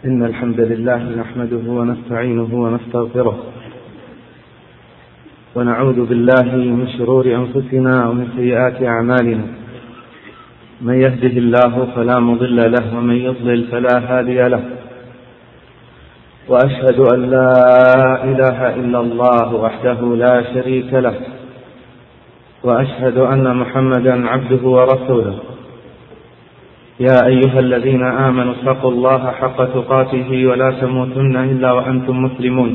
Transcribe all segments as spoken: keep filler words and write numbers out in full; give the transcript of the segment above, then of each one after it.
إن الحمد لله نحمده ونستعينه ونستغفره ونعوذ بالله من شرور أنفسنا ومن سيئات أعمالنا. من يهده الله فلا مضل له ومن يضلل فلا هادي له، وأشهد أن لا إله إلا الله وحده لا شريك له، وأشهد أن محمدا عبده ورسوله. يا أيها الذين آمنوا اتقوا الله حق تقاته ولا تموتن إلا وأنتم مسلمون.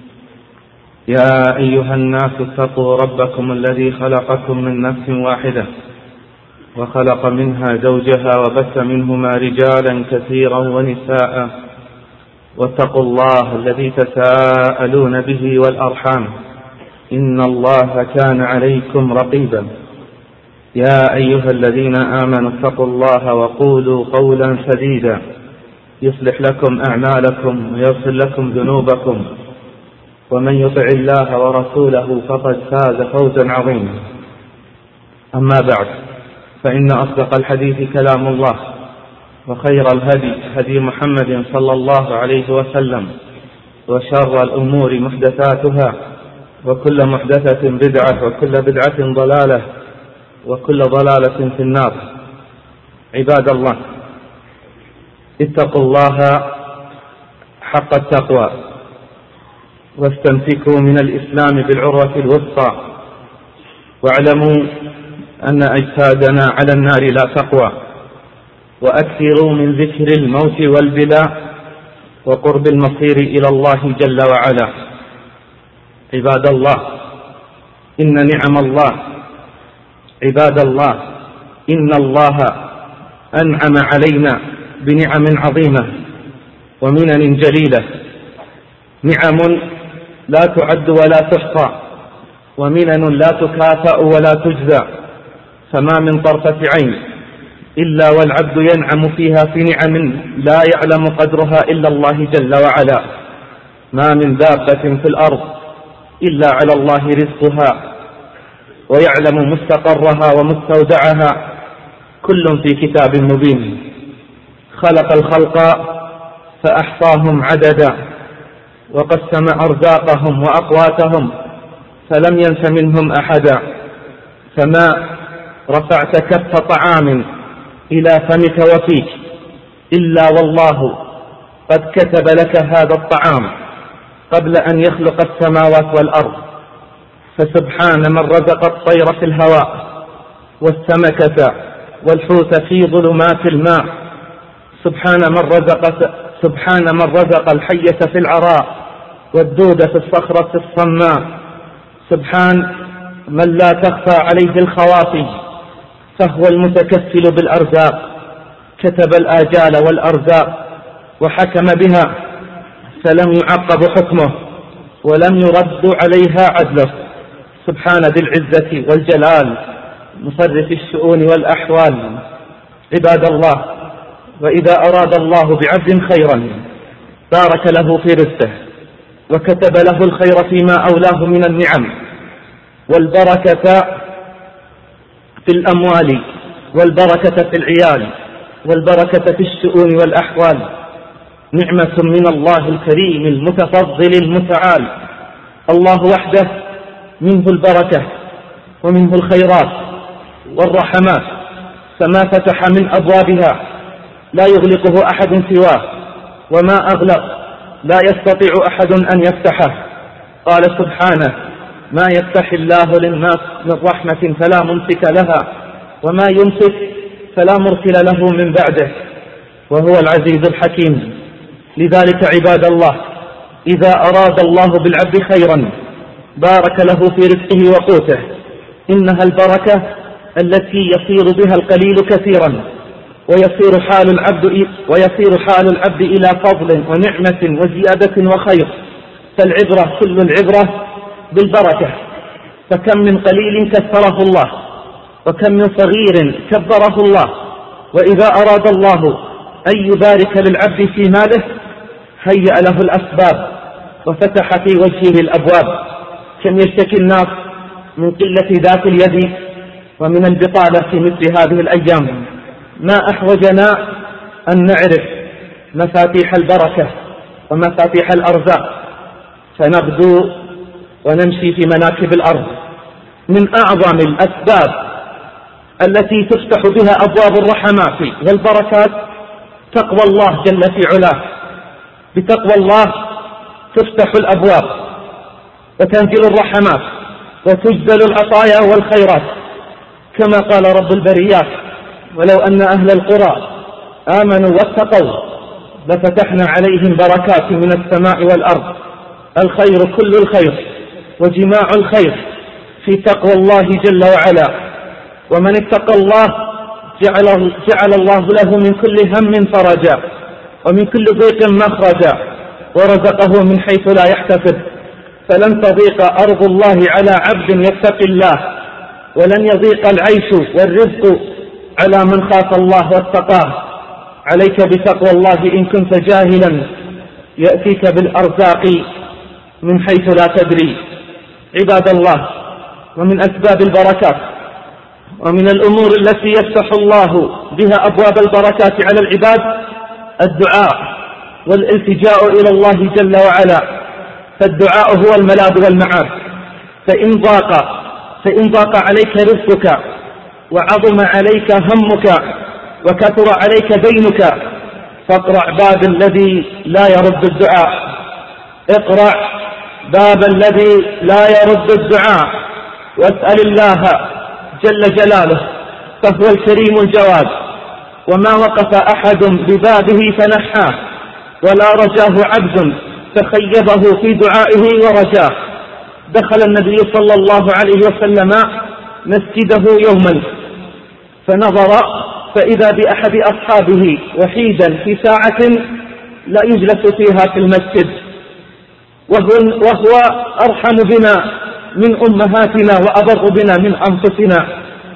يا أيها الناس اتقوا ربكم الذي خلقكم من نفس واحدة وخلق منها زوجها وبث منهما رجالا كثيرا ونساء، واتقوا الله الذي تساءلون به والأرحام إن الله كان عليكم رقيبا. يا أيها الذين آمنوا اتقوا الله وقولوا قولا سديدا يصلح لكم أعمالكم ويغفر لكم ذنوبكم، ومن يطع الله ورسوله فقد فاز فوزا عظيما. أما بعد، فإن أصدق الحديث كلام الله، وخير الهدي هدي محمد صلى الله عليه وسلم، وشر الأمور محدثاتها، وكل محدثة بدعة، وكل بدعة ضلالة، وكل ضلالة في النار. عباد الله، اتقوا الله حق التقوى، واستمسكوا من الإسلام بالعروة الوثقى، واعلموا أن أجسادنا على النار لا تقوى، وأكثروا من ذكر الموت والبلاء وقرب المصير إلى الله جل وعلا. عباد الله، إن نعم الله عباد الله إن الله أنعم علينا بنعم عظيمة ومنن جليلة، نعم لا تعد ولا تحصى، ومنن لا تكافأ ولا تجزى. فما من طرفة عين إلا والعبد ينعم فيها في نعم لا يعلم قدرها إلا الله جل وعلا. ما من دابة في الأرض إلا على الله رزقها ويعلم مستقرها ومستودعها، كل في كتاب مبين. خلق الخلق فأحصاهم عددا، وقسم أرزاقهم وأقواتهم فلم ينس منهم أحدا. فما رفعت كف طعام إلى فمك وفيك إلا والله قد كتب لك هذا الطعام قبل أن يخلق السماوات والأرض. فسبحان من رزق الطير في الهواء والسمكة والحوت في ظلمات الماء. سبحان من رزق سبحان من رزق الحية في العراء والدود في الصخرة الصماء. سبحان من لا تخفى عليه الخواطر، فهو المتكفل بالأرزاق. كتب الآجال والأرزاق وحكم بها، فلم يعقب حكمه ولم يرد عليها عدله. سبحان ذي العزة والجلال مصرف الشؤون والأحوال. عباد الله، وإذا أراد الله بعبد خيرا بارك له في رزقه، وكتب له الخير فيما أولاه من النعم، والبركة في الأموال، والبركة في العيال، والبركة في الشؤون والأحوال. نعمة من الله الكريم المتفضل المتعال. الله وحده منه البركة ومنه الخيرات والرحمات، فما فتح من أبوابها لا يغلقه أحد سواه، وما أغلق لا يستطيع أحد أن يفتحه. قال سبحانه: ما يفتح الله للناس من رحمة فلا ممسك لها، وما يمسك فلا مرسل له من بعده، وهو العزيز الحكيم. لذلك عباد الله، إذا أراد الله بالعبد خيرا بارك له في رزقه وقوته. إنها البركة التي يصير بها القليل كثيرا، ويصير حال العبد ويصير حال العبد إلى فضل ونعمة وزيادة وخير. فالعبرة كل العبرة بالبركة. فكم من قليل كثره الله، وكم من صغير كبره الله. وإذا أراد الله أن يبارك للعبد في ماله هيأ له الأسباب وفتح في وجهه الأبواب. كم يشتكي الناس من قلة ذات اليد ومن البطالة في مثل هذه الأيام. ما أحوجنا أن نعرف مفاتيح البركة ومفاتيح الأرزاق، فنغدو ونمشي في مناكب الأرض. من أعظم الأسباب التي تفتح بها أبواب الرحمات والبركات تقوى الله جل في علاه. بتقوى الله تفتح الأبواب وتنزل الرحمات وتجزل العطايا والخيرات، كما قال رب البريات: ولو أن أهل القرى آمنوا واتقوا لفتحنا عليهم بركات من السماء والأرض. الخير كل الخير وجماع الخير في تقوى الله جل وعلا. ومن اتقى الله جعل, جعل الله له من كل هم فرجا ومن كل ضيق مخرجا ورزقه من حيث لا يحتسب. فلن تضيق أرض الله على عبد يتقي الله، ولن يضيق العيش والرزق على من خاف الله واتقاه. عليك بتقوى الله إن كنت جاهلا يأتيك بالأرزاق من حيث لا تدري. عباد الله، ومن أسباب البركات ومن الأمور التي يفتح الله بها أبواب البركات على العباد الدعاء والالتجاء إلى الله جل وعلا. فالدعاء هو الملاذ والمعاد. فإن ضاق فإن ضاق عليك رزقك وعظم عليك همك وكثر عليك دينك فاقرع باب الذي لا يرد الدعاء. اقرع باب الذي لا يرد الدعاء واسأل الله جل جلاله، فهو الكريم الجواد. وما وقف أحد ببابه فنحاه، ولا رجاه عبد فخيبه في دعائه ورجاه. دخل النبي صلى الله عليه وسلم مسجده يوما فنظر فإذا بأحد أصحابه وحيدا في ساعة لا يجلس فيها في المسجد، وهو أرحم بنا من أمهاتنا وأبر بنا من أنفسنا.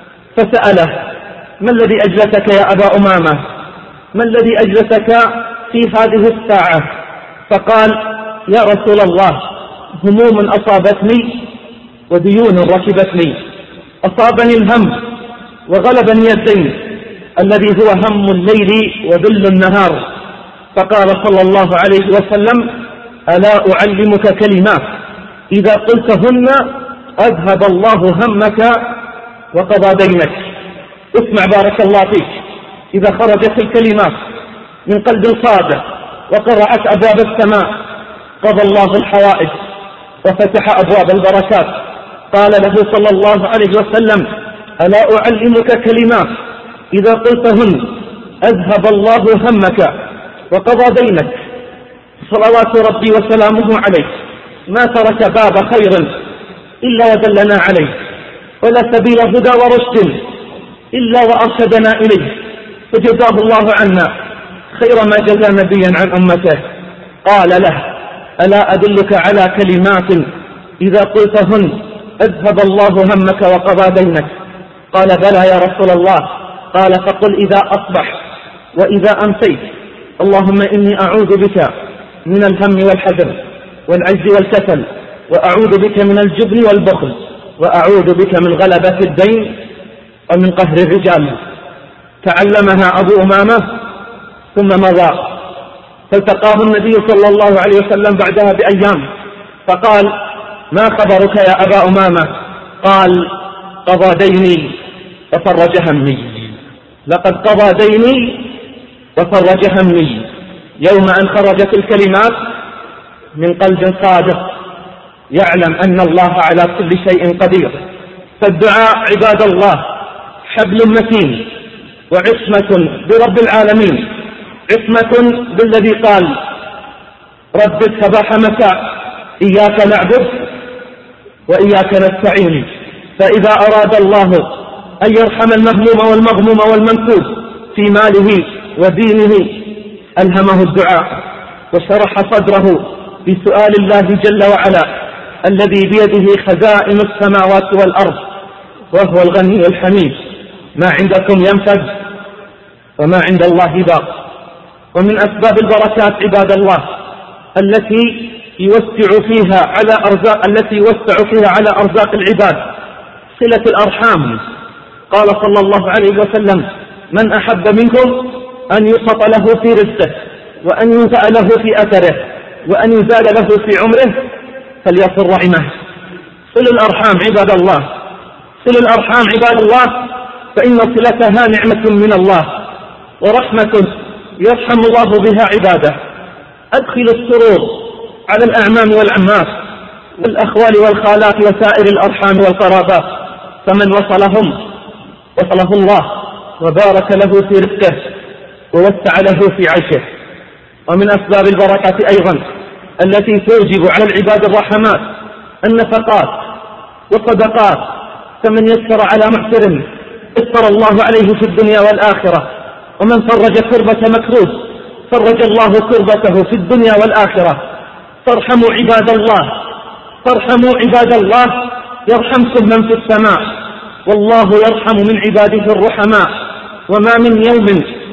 فسأله: ما الذي أجلسك يا أبا أمامة؟ ما الذي أجلسك في هذه الساعة؟ فقال: يا رسول الله، هموم أصابتني وديون ركبتني. أصابني الهم وغلبني الدين الذي هو هم الليل وذل النهار. فقال صلى الله عليه وسلم: ألا أعلمك كلمات إذا قلتهن أذهب الله همك وقضى دينك. اسمع بارك الله فيك، إذا خرجت الكلمات من قلب صادق وقرأت أبواب السماء قضى الله الحوائج وفتح أبواب البركات. قال له صلى الله عليه وسلم: ألا أعلمك كلمات إذا قلتهن أذهب الله همك وقضى دينك. صلوات ربي وسلامه عليه ما ترك باب خير إلا ودلنا عليه، ولا سبيل هدى ورشد إلا وأرشدنا إليه، فجزاه الله عنا خير ما جزى نبيا عن أمته. قال له: ألا أدلك على كلمات إذا قلتهن أذهب الله همك وقضى دينك؟ قال: بلى يا رسول الله. قال: فقل إذا أصبح وإذا أمسيت اللهم إني أعوذ بك من الهم والحزن والعجز والكسل، وأعوذ بك من الجبن والبخل، وأعوذ بك من غلبة الدين ومن قهر الرجال. تعلمها أبو أمامة ثم مضى، فالتقاه النبي صلى الله عليه وسلم بعدها بأيام فقال: ما خبرك يا أبا أمامة؟ قال: قضى ديني وفرج همي. لقد قضى ديني وفرج همي. يوم أن خرجت الكلمات من قلب صادق يعلم أن الله على كل شيء قدير. فالدعاء عباد الله حبل متين وعصمة برب العالمين، عصمة بالذي قال: رب الصباح مساء إياك نعبد وإياك نستعين. فإذا أراد الله أن يرحم المهموم والمغموم والمنكوب في ماله ودينه ألهمه الدعاء وشرح صدره بسؤال الله جل وعلا الذي بيده خزائن السماوات والأرض وهو الغني الحميد. ما عندكم ينفد وما عند الله باق. ومن أسباب البركات عباد الله التي يوسع فيها على أرزاق التي يوسع فيها على أرزاق العباد صلة الأرحام. قال صلى الله عليه وسلم: من أحب منكم أن يبسط له في رزقه وأن ينفع له في أثره وأن يزال له في عمره فليصل رحمه. صلوا الأرحام عباد الله، صلوا الأرحام عباد الله، فإن صلتها نعمة من الله ورحمة يرحم الله بها عباده. أدخلوا السرور على الأعمام والعمات والأخوال والخالات وسائر الأرحام والقرابات، فمن وصلهم وصله الله وبارك له في رزقه ووسع له في عيشه. ومن أسباب البركة أيضا التي توجب على العباد الرحمات النفقات والصدقات، فمن يسر على معسر يسر الله عليه في الدنيا والآخرة، ومن فرج كربة مكروب فرج الله كربته في الدنيا والآخرة. فارحموا عباد الله، فارحموا عباد الله يرحمكم من في السماء، والله يرحم من عباده الرحماء. وما من يوم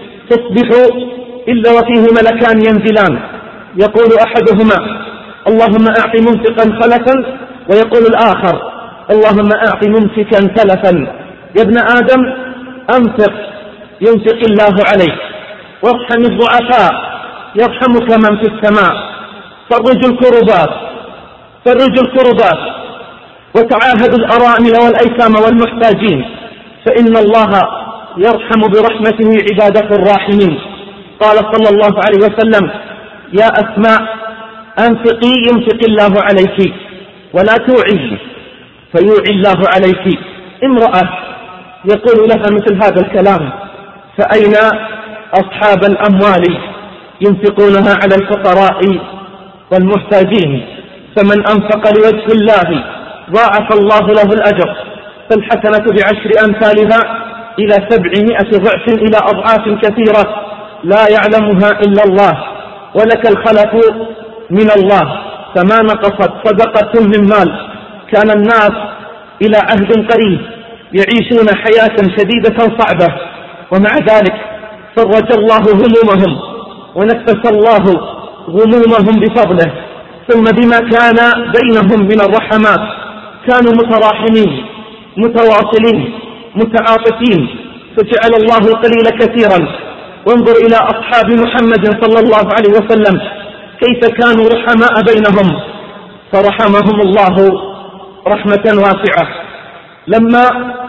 تصبح إلا وفيه ملكان ينزلان، يقول أحدهما اللهم أعط ممسكا خلفا، ويقول الآخر اللهم أعط ممسكا تلفا. يا ابن آدم أنفق ينفق الله عليك، وارحم الضعفاء يرحمك من في السماء. فرج الكربات، فرج الكربات، وتعاهدوا الأرامل والأيتام والمحتاجين، فإن الله يرحم برحمته عباده الراحمين. قال صلى الله عليه وسلم يا أسماء أنفقي ينفق الله عليك، ولا توعي فيوعي الله عليك. امرأة يقول لها مثل هذا الكلام، فأين أصحاب الأموال ينفقونها على الفقراء والمحتاجين؟ فمن أنفق لوجه الله ضاعف الله له الأجر، فالحسنة بعشر أمثالها إلى سبعمائة ضعف إلى أضعاف كثيرة لا يعلمها إلا الله. ولك الخلف من الله، فما نقصت صدقة من مال. كان الناس إلى عهد قريب يعيشون حياة شديدة صعبة، ومع ذلك فرج الله همومهم ونفس الله غمومهم بفضله. ثم بما كان بينهم من الرحمات كانوا متراحمين متواصلين متعاطفين، فجعل الله القليل كثيرا. وانظر إلى أصحاب محمد صلى الله عليه وسلم كيف كانوا رحماء بينهم، فرحمهم الله رحمة واسعة. لما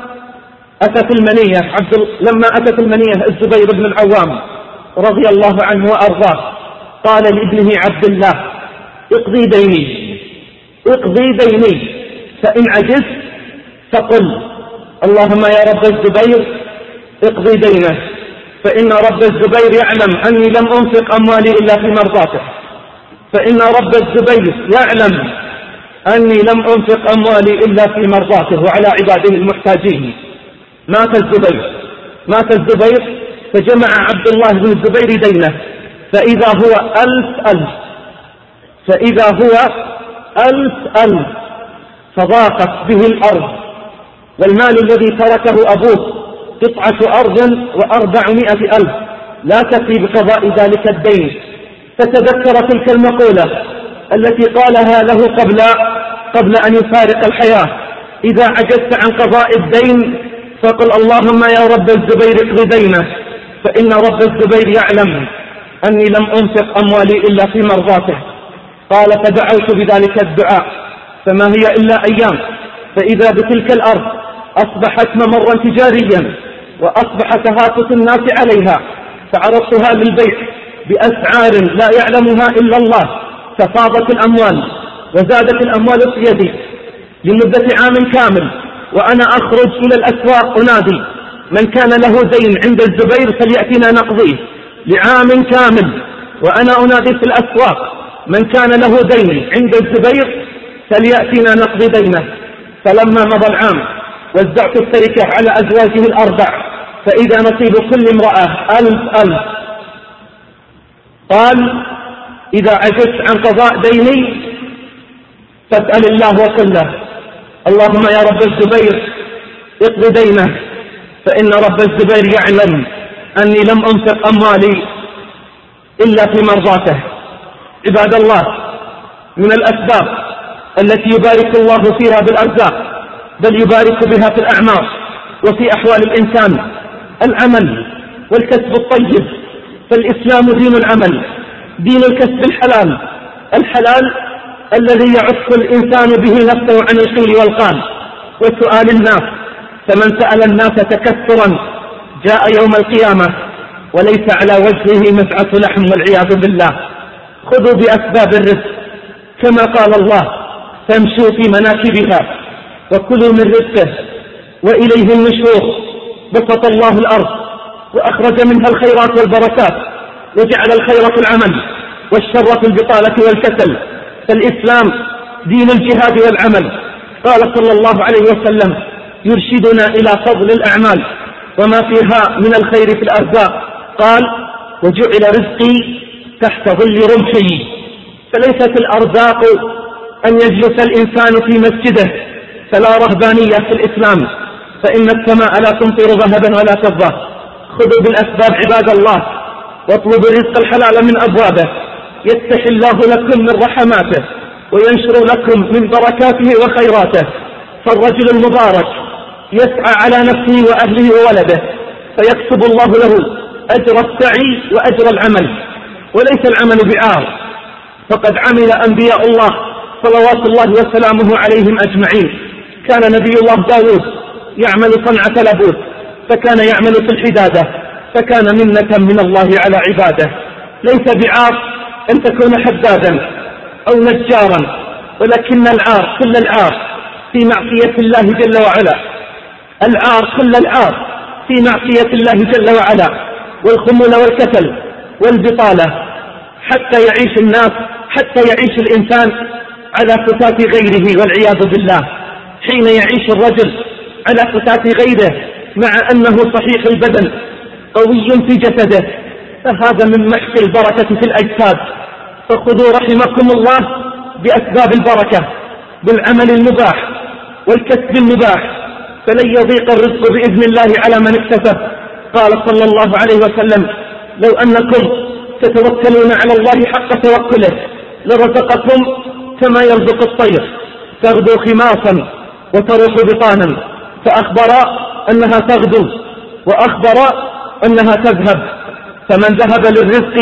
أتت المنية عبد لما أتت المنية الزبير بن العوام رضي الله عنه وأرضاه، قال لابنه عبد الله اقضي ديني اقضي ديني، فإن عجزت فقل اللهم يا رب الزبير اقضي دينه، فإن رب الزبير يعلم أني لم أنفق أموالي إلا في مرضاته، فإن رب الزبير يعلم أني لم أنفق أموالي إلا في مرضاته وعلى عباده المحتاجين. مات الزبير مات الزبير فجمع عبد الله بن الزبير دينه، فإذا هو ألف ألف فإذا هو ألف ألف فضاقت به الأرض، والمال الذي تركه أبوه قطعة أرض وأربعمائة ألف لا تكفي بقضاء ذلك الدين. فتذكر تلك المقولة التي قالها له قبل قبل أن يفارق الحياة: إذا عجزت عن قضاء الدين فقل اللهم يا رب الزبير اقض دينه، فإن رب الزبير يعلم أني لم أنفق أموالي إلا في مرضاته. قال فدعوت بذلك الدعاء، فما هي إلا أيام فإذا بتلك الأرض أصبحت ممرا تجاريا وأصبح تهافت الناس عليها، فعرضتها للبيع بأسعار لا يعلمها إلا الله، ففاضت الأموال وزادت الأموال في يدي لمدة عام كامل، وأنا أخرج إلى الأسواق أنادي من كان له دين عند الزبير فليأتنا نقضيه لعام كامل، وأنا أنادي في الأسواق من كان له دين عند الزبير فليأتنا نقضي دينه. فلما مضى العام وزعت التركة على أزواجه الأربع، فإذا نصيب كل امرأة ألف ألف. قال إذا عجزت عن قضاء ديني فاسأل الله وقل له اللهم يا رب الزبير اقض دينه، فإن رب الزبير يعلم أني لم أنفق أموالي إلا في مرضاته. عباد الله، من الأسباب التي يبارك الله فيها بالأرزاق بل يبارك بها في الأعمار وفي أحوال الإنسان العمل والكسب الطيب، فالإسلام دين العمل دين الكسب الحلال، الحلال الذي يعف الإنسان به نفسه عن القيل والقال وسؤال الناس. فمن سأل الناس تكثرا جاء يوم القيامة وليس على وجهه مسعة لحم والعياذ بالله. خذوا بأسباب الرزق كما قال الله: فامشوا في مناكبها وكلوا من رزقه وإليه النشور. بسط الله الأرض وأخرج منها الخيرات والبركات وجعل الخير في العمل والشر في البطالة والكسل. فالإسلام دين الجهاد والعمل. قال صلى الله عليه وسلم: يرشدنا إلى فضل الأعمال وما فيها من الخير في الأرزاق. قال: وجعل رزقي تحت ظل رمحي. فليست الأرزاق أن يجلس الإنسان في مسجده، فلا رهبانية في الإسلام، فإن السماء لا تمطر ذهبا ولا فضة. خذوا بالأسباب عباد الله، واطلبوا الرزق الحلال من أبوابه، يفتح الله لكم من رحماته وينشر لكم من بركاته وخيراته. فالرجل المبارك يسعى على نفسه وأهله وولده، فيكتب الله له أجر السعي وأجر العمل، وليس العمل بعار. فقد عمل أنبياء الله صلوات الله وسلامه عليهم أجمعين. كان نبي الله داود يعمل صنعة لبوس، فكان يعمل في الحدادة، فكان منة من الله على عباده. ليس بعار أن تكون حدادا أو نجارا، ولكن العار كل العار في معصية الله جل وعلا. العار كل العار في معصية الله جل وعلا، والخمول والكسل والبطالة، حتى يعيش الناس حتى يعيش الإنسان على فتات غيره والعياذ بالله. حين يعيش الرجل على فتات غيره مع أنه صحيح البدن قوي في جسده، فهذا من محك البركة في الأجساد. فخذوا رحمكم الله بأسباب البركة بالعمل المباح والكسب المباح، فلن يضيق الرزق بإذن الله على من اكتسب. قال صلى الله عليه وسلم: لو أنكم تتوكلون على الله حق توكله لرزقكم كما يرزق الطير، تغدو خماصا وتروح بطانا. فأخبر أنها تغدو وأخبر أنها تذهب. فمن ذهب للرزق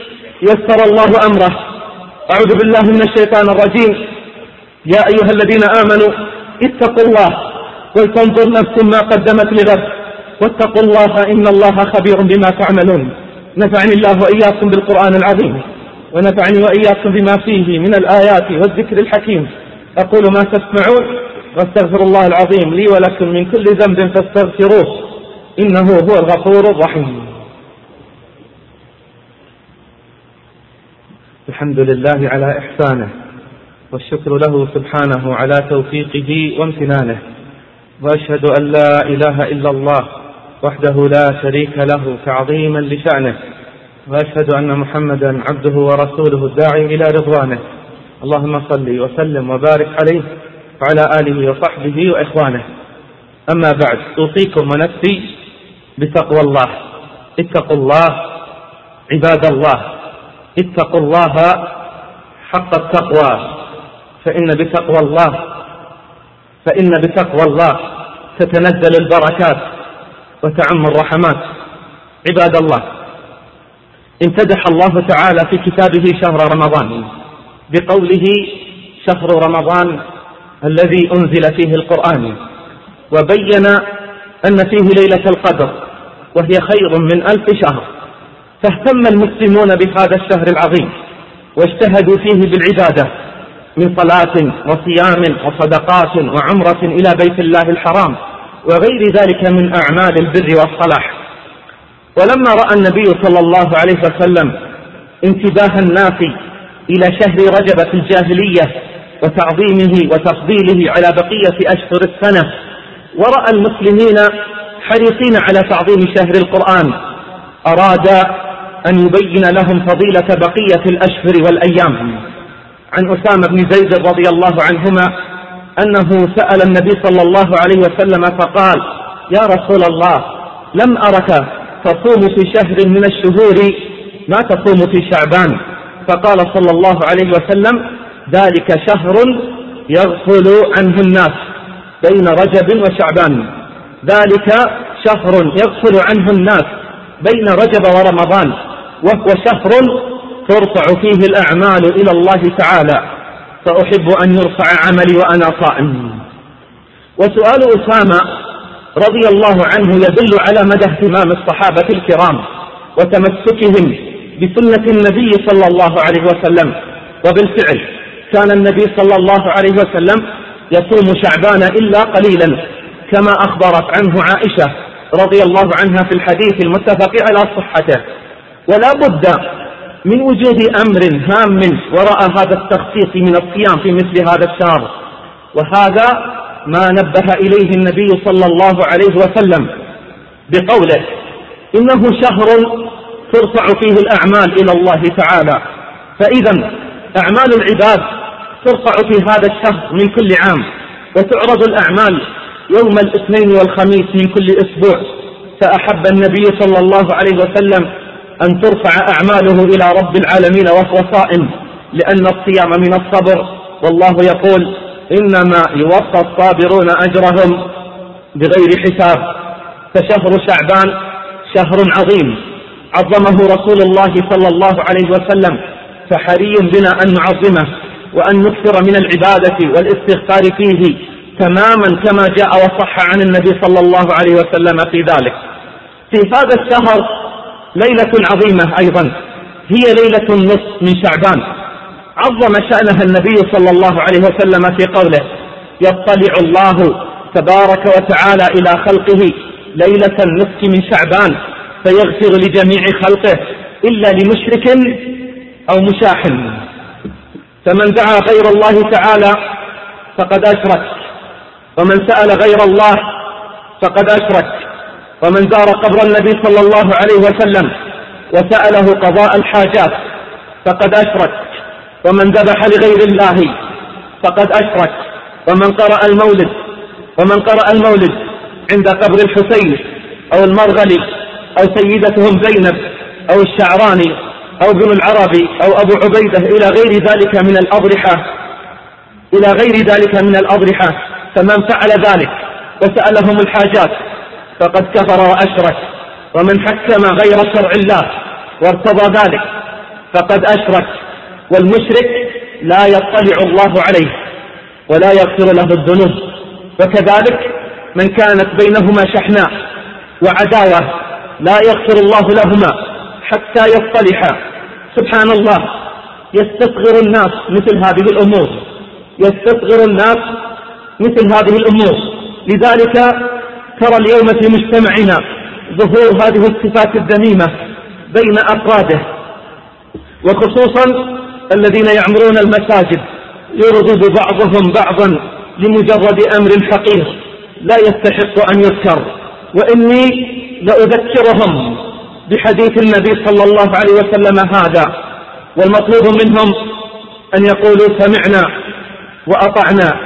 يسر الله أمره. أعوذ بالله من الشيطان الرجيم. يا أيها الذين آمنوا اتقوا الله ولتنظر نفس ما قدمت لغد واتقوا الله إن الله خبير بما تعملون. نفعني الله وإياكم بالقرآن العظيم، ونفعني وإياكم بما فيه من الآيات والذكر الحكيم. أقول ما تسمعون واستغفر الله العظيم لي ولكم من كل ذنب فاستغفروه إنه هو الغفور الرحيم. الحمد لله على إحسانه، والشكر له سبحانه على توفيقه وامتنانه، وأشهد أن لا إله إلا الله وحده لا شريك له تعظيما لشأنه، وأشهد أن محمدا عبده ورسوله الداعي إلى رضوانه. اللهم صل وسلم وبارك عليه وعلى آله وصحبه وإخوانه. أما بعد، أوصيكم ونفسي بتقوى الله. اتقوا الله عباد الله، اتقوا الله حق التقوى، فإن بتقوى الله فإن بتقوى الله تتنزل البركات وتعم الرحمات. عباد الله، امتدح الله تعالى في كتابه شهر رمضان بقوله: شهر رمضان الذي أنزل فيه القرآن، وبين أن فيه ليلة القدر وهي خير من ألف شهر. فاهتم المسلمون بهذا الشهر العظيم واجتهدوا فيه بالعبادة من صلاة وصيام وصدقات وعمرة إلى بيت الله الحرام وغير ذلك من أعمال البر والصلاح. ولما رأى النبي صلى الله عليه وسلم انتباه الناس إلى شهر رجب في الجاهلية وتعظيمه وتفضيله على بقية أشهر السنة، ورأى المسلمين حريصين على تعظيم شهر القرآن، أراد أن يبين لهم فضيلة بقية الأشهر والأيام. عن أسامة بن زيد رضي الله عنهما أنه سأل النبي صلى الله عليه وسلم فقال: يا رسول الله، لم أرك تصوم في شهر من الشهور ما تصوم في شعبان. فقال صلى الله عليه وسلم: ذلك شهر يغفل عنه الناس بين رجب وشعبان. ذلك شهر يغفل عنه الناس بين رجب ورمضان، وهو شهر ترفع فيه الأعمال إلى الله تعالى، فأحب أن يرفع عملي وأنا صائم. وسؤال أسامة رضي الله عنه يدل على مدى اهتمام الصحابة الكرام وتمسكهم بسنة النبي صلى الله عليه وسلم. وبالفعل كان النبي صلى الله عليه وسلم يصوم شعبان إلا قليلا، كما أخبرت عنه عائشة رضي الله عنها في الحديث المتفق على صحته. ولا بد من وجود أمر هام وراء هذا التخصيص من الصيام في مثل هذا الشهر، وهذا ما نبه إليه النبي صلى الله عليه وسلم بقوله: إنه شهر ترفع فيه الأعمال إلى الله تعالى. فإذا أعمال العباد ترفع في هذا الشهر من كل عام، وتعرض الأعمال يوم الاثنين والخميس من كل أسبوع. فأحب النبي صلى الله عليه وسلم أن ترفع أعماله إلى رب العالمين وهو صائم، لأن الصيام من الصبر، والله يقول: إنما يوفى الصابرون أجرهم بغير حساب. فشهر شعبان شهر عظيم عظمه رسول الله صلى الله عليه وسلم، فحري بنا أن نعظمه وأن نكثر من العبادة والاستغفار فيه تماما كما جاء وصح عن النبي صلى الله عليه وسلم في ذلك. في هذا الشهر ليلة عظيمة أيضا، هي ليلة النصف من شعبان، عظم شأنها النبي صلى الله عليه وسلم في قوله: يطلع الله تبارك وتعالى إلى خلقه ليلة النصف من شعبان فيغفر لجميع خلقه إلا لمشرك أو مشاحن. فمن دعا غير الله تعالى فقد أشرك، ومن سأل غير الله فقد أشرك، ومن زار قبر النبي صلى الله عليه وسلم وسأله قضاء الحاجات فقد أشرك، ومن ذبح لغير الله فقد أشرك، ومن قرأ المولد ومن قرأ المولد عند قبر الحسين أو المرغلي أو سيدتهم زينب أو الشعراني أو ابن العربي أو أبو عبيدة إلى غير ذلك من الأضرحة إلى غير ذلك من الأضرحة فمن فعل ذلك وسألهم الحاجات فقد كفر وأشرك. ومن حكم غير شرع الله وارتضى ذلك فقد أشرك. والمشرك لا يطلع الله عليه ولا يغفر له الذنوب. وكذلك من كانت بينهما شحناء وعداوة لا يغفر الله لهما حتى يصطلحا. سبحان الله، يستصغر الناس مثل هذه الأمور يستصغر الناس مثل هذه الأمور لذلك ترى اليوم في مجتمعنا ظهور هذه الصفات الذميمة بين أفراده، وخصوصا الذين يعمرون المساجد يرغب بعضهم بعضا لمجرد أمر حقير لا يستحق أن يذكر. وإني لأذكرهم بحديث النبي صلى الله عليه وسلم هذا، والمطلوب منهم أن يقولوا: سمعنا وأطعنا.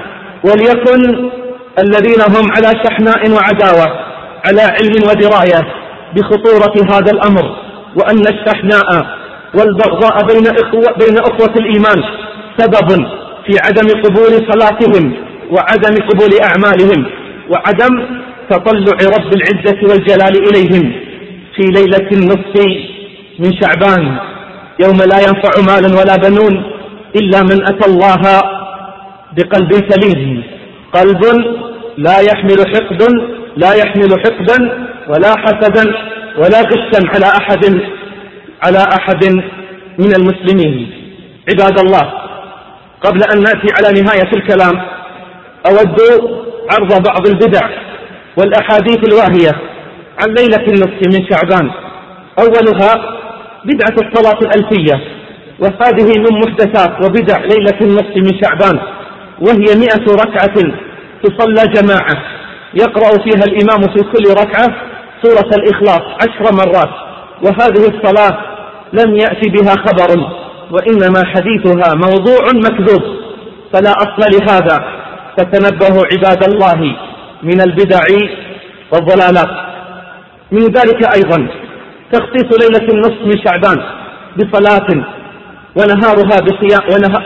وليكن الذين هم على شحناء وعداوة على علم ودراية بخطورة هذا الأمر، وأن الشحناء والبغضاء بين إخوة, بين أخوة الإيمان سبب في عدم قبول صلاتهم وعدم قبول أعمالهم وعدم تطلع رب العزة والجلال إليهم في ليلة النصف من شعبان، يوم لا ينفع مال ولا بنون إلا من أتى الله بقلب سليم، قلب لا يحمل حقد لا يحمل حقدا ولا حسدا ولا غشا على أحد على أحد من المسلمين. عباد الله، قبل أن نأتي على نهاية الكلام أود عرض بعض البدع والأحاديث الواهية عن ليلة النصف من شعبان. أولها بدعة الصلاة الألفية، وهذه من محدثات وبدع ليلة النصف من شعبان، وهي مئة ركعة تصلى جماعة يقرأ فيها الإمام في كل ركعة سورة الإخلاص عشر مرات. وهذه الصلاة لم يأتي بها خبر، وإنما حديثها موضوع مكذوب، فلا أصل لهذا. فتنبهوا عباد الله من البدع والضلالات. من ذلك أيضا تخصيص ليلة النصف من شعبان بصلاة ونهارها بصيام ونه...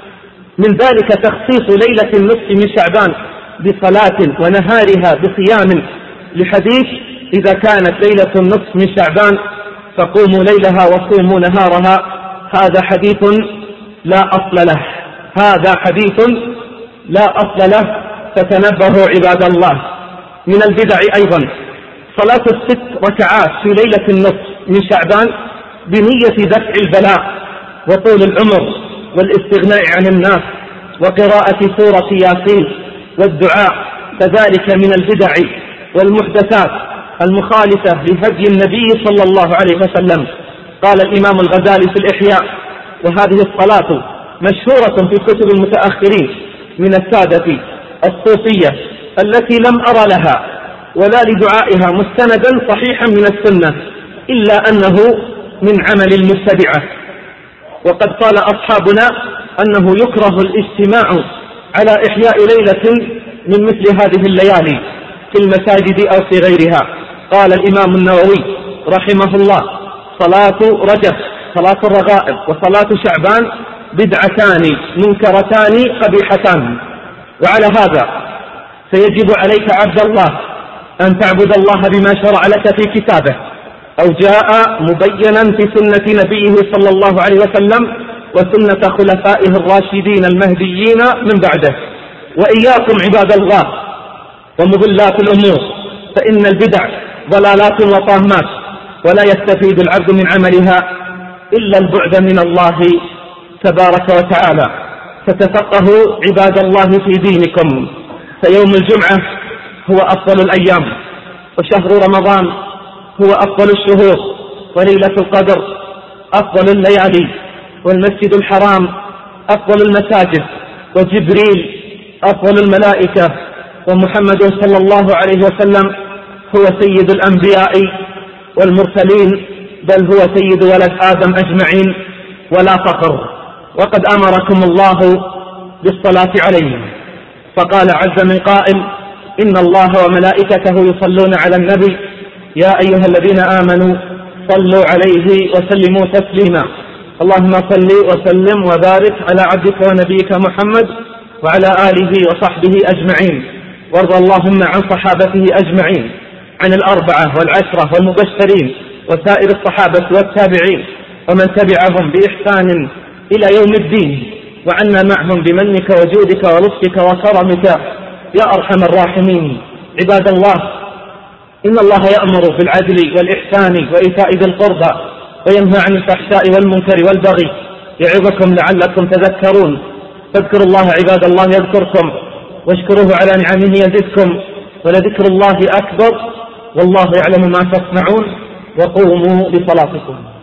من ذلك تخصيص ليلة النصف من شعبان بصلاة ونهارها بصيام، لحديث: إذا كانت ليلة النصف من شعبان فقوموا ليلها وصوموا نهارها. هذا حديث لا أصل له، هذا حديث لا أصل له، فتنبهوا عباد الله. من البدع أيضا صلاة الست ركعات في ليلة النصف من شعبان بنية دفع البلاء وطول العمر والاستغناء عن الناس وقراءة سورة ياسين والدعاء، كذلك من البدع والمحدثات المخالفة لهدي النبي صلى الله عليه وسلم. قال الإمام الغزالي في الإحياء: وهذه الصلاة مشهورة في كتب المتأخرين من السادة الصوفية التي لم أرى لها ولا لدعائها مستندا صحيحا من السنة، إلا أنه من عمل المبتدعة. وقد قال أصحابنا أنه يكره الاجتماع على إحياء ليلة من مثل هذه الليالي في المساجد أو في غيرها. قال الإمام النووي رحمه الله: صلاة رجب، صلاة الرغائب، وصلاة شعبان بدعتان منكرتان قبيحتان. وعلى هذا فيجب عليك عبد الله أن تعبد الله بما شرع لك في كتابه أو جاء مبينا في سنة نبيه صلى الله عليه وسلم وسنة خلفائه الراشدين المهديين من بعده. وإياكم عباد الله ومضلات الأمور، فإن البدع ضلالات وطامات، ولا يستفيد العبد من عملها إلا البعد من الله تبارك وتعالى. فتفقهوا عباد الله في دينكم، فيوم الجمعة هو أفضل الأيام، وشهر رمضان هو أفضل الشهور، وليلة القدر أفضل الليالي، والمسجد الحرام أفضل المساجد، وجبريل أفضل الملائكة، ومحمد صلى الله عليه وسلم هو سيد الأنبياء والمرسلين، بل هو سيد ولد آدم أجمعين ولا فخر. وقد أمركم الله بالصلاة عليه، فقال عز من قائل: إن الله وملائكته يصلون على النبي يا أيها الذين آمنوا صلوا عليه وسلموا تسليما. اللهم صل وسلم وبارك على عبدك ونبيك محمد وعلى آله وصحبه أجمعين، وارض اللهم عن صحابته أجمعين، عن الأربعة والعشرة والمبشرين وسائر الصحابة والتابعين ومن تبعهم بإحسان إلى يوم الدين، وعنا معهم بمنك وجودك ولطفك وكرمك يا أرحم الراحمين. عباد الله، إن الله يأمر بالعدل والإحسان وإيتاء ذي القربى وينهى عن الفحشاء والمنكر والبغي يعظكم لعلكم تذكرون. فاذكروا الله عباد الله يذكركم، واشكروه على نعمه يزدكم، ولذكر الله أكبر، والله يعلم ما تصنعون. وقوموا لصلاتكم.